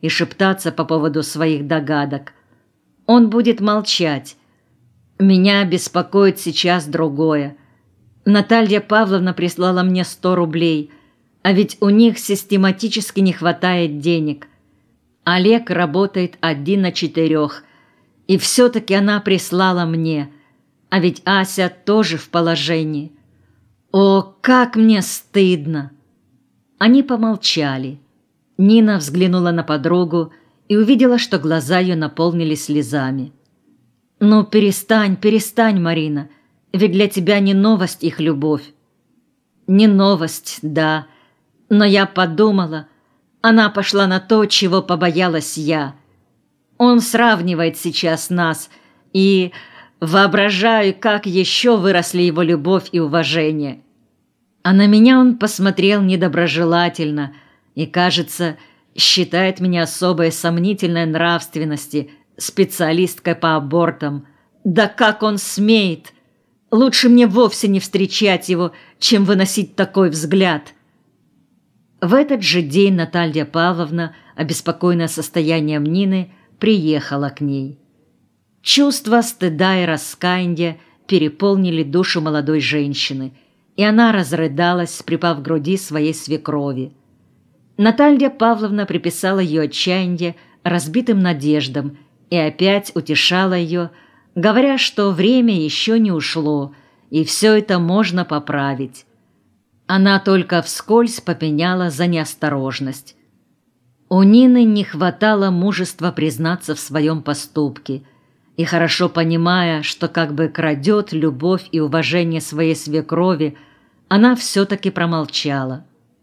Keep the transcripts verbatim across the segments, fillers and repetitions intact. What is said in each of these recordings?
и шептаться по поводу своих догадок. Он будет молчать. Меня беспокоит сейчас другое. Наталья Павловна прислала мне сто рублей, а ведь у них систематически не хватает денег. Олег работает один на четырех, и все-таки она прислала мне, а ведь Ася тоже в положении. О, как мне стыдно!» Они помолчали. Нина взглянула на подругу и увидела, что глаза ее наполнились слезами. «Ну, перестань, перестань, Марина, ведь для тебя не новость их любовь». «Не новость, да, но я подумала, она пошла на то, чего побоялась я. Он сравнивает сейчас нас, и воображаю, как еще выросли его любовь и уважение. А на меня он посмотрел недоброжелательно и, кажется, считает меня особой сомнительной нравственности, специалисткой по абортам. Да как он смеет! Лучше мне вовсе не встречать его, чем выносить такой взгляд». В этот же день Наталья Павловна, обеспокоенная состоянием Нины, приехала к ней. Чувства стыда и раскаяния переполнили душу молодой женщины, и она разрыдалась, припав к груди своей свекрови. Наталья Павловна приписала ее отчаяние разбитым надеждам и опять утешала ее, говоря, что время еще не ушло, и все это можно поправить. Она только вскользь попеняла за неосторожность. У Нины не хватало мужества признаться в своем поступке, и, хорошо понимая, что как бы крадет любовь и уважение своей свекрови, она все-таки промолчала.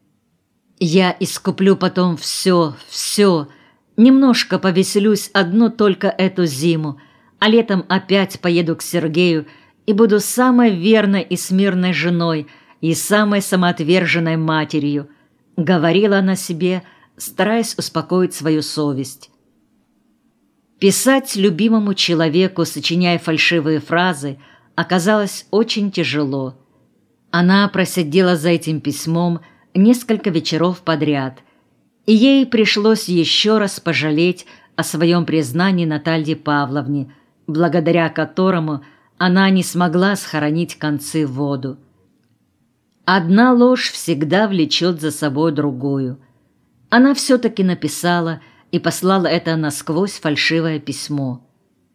«Я искуплю потом все, все, немножко повеселюсь одну только эту зиму, а летом опять поеду к Сергею и буду самой верной и смирной женой и самой самоотверженной матерью», — говорила она себе, стараясь успокоить свою совесть. Писать любимому человеку, сочиняя фальшивые фразы, оказалось очень тяжело. Она просидела за этим письмом несколько вечеров подряд, и ей пришлось еще раз пожалеть о своем признании Наталье Павловне, благодаря которому она не смогла схоронить концы в воду. Одна ложь всегда влечет за собой другую. Она все-таки написала и послала это насквозь фальшивое письмо.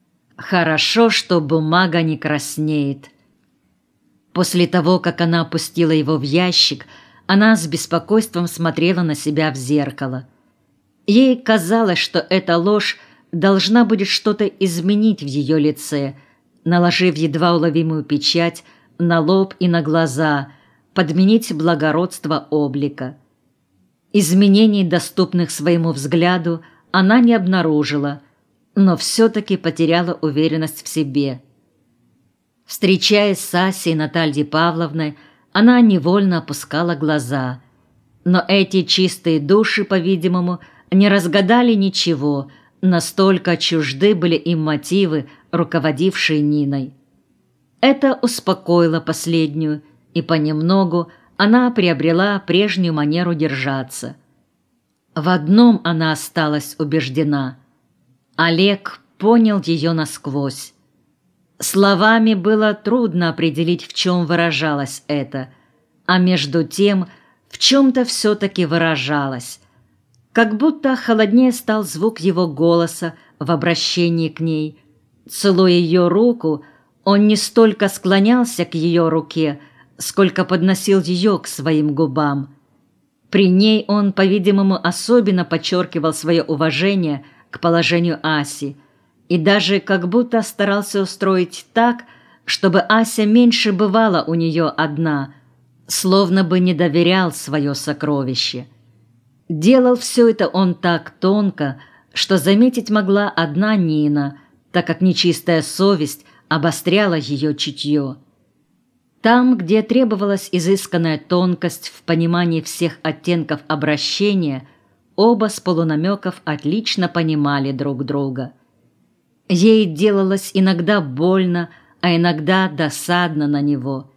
Хорошо, что бумага не краснеет. После того, как она опустила его в ящик, она с беспокойством смотрела на себя в зеркало. Ей казалось, что эта ложь должна будет что-то изменить в ее лице, наложив едва уловимую печать на лоб и на глаза, подменить благородство облика. Изменений, доступных своему взгляду, она не обнаружила, но все-таки потеряла уверенность в себе. Встречаясь с Асей и Натальей Павловной, она невольно опускала глаза. Но эти чистые души, по-видимому, не разгадали ничего, настолько чужды были им мотивы, руководившие Ниной. Это успокоило последнюю, и понемногу она приобрела прежнюю манеру держаться. В одном она осталась убеждена. Олег понял ее насквозь. Словами было трудно определить, в чем выражалось это, а между тем в чем-то все-таки выражалось. Как будто холоднее стал звук его голоса в обращении к ней. Целуя ее руку, он не столько склонялся к ее руке, сколько подносил ее к своим губам. При ней он, по-видимому, особенно подчеркивал свое уважение к положению Аси и даже как будто старался устроить так, чтобы Ася меньше бывала у нее одна, словно бы не доверял свое сокровище. Делал все это он так тонко, что заметить могла одна Нина, так как нечистая совесть обостряла ее чутье. Там, где требовалась изысканная тонкость в понимании всех оттенков обращения, оба с полунамеков отлично понимали друг друга. Ей делалось иногда больно, а иногда досадно на него.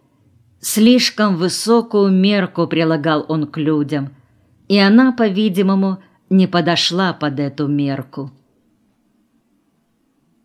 Слишком высокую мерку прилагал он к людям, и она, по-видимому, не подошла под эту мерку.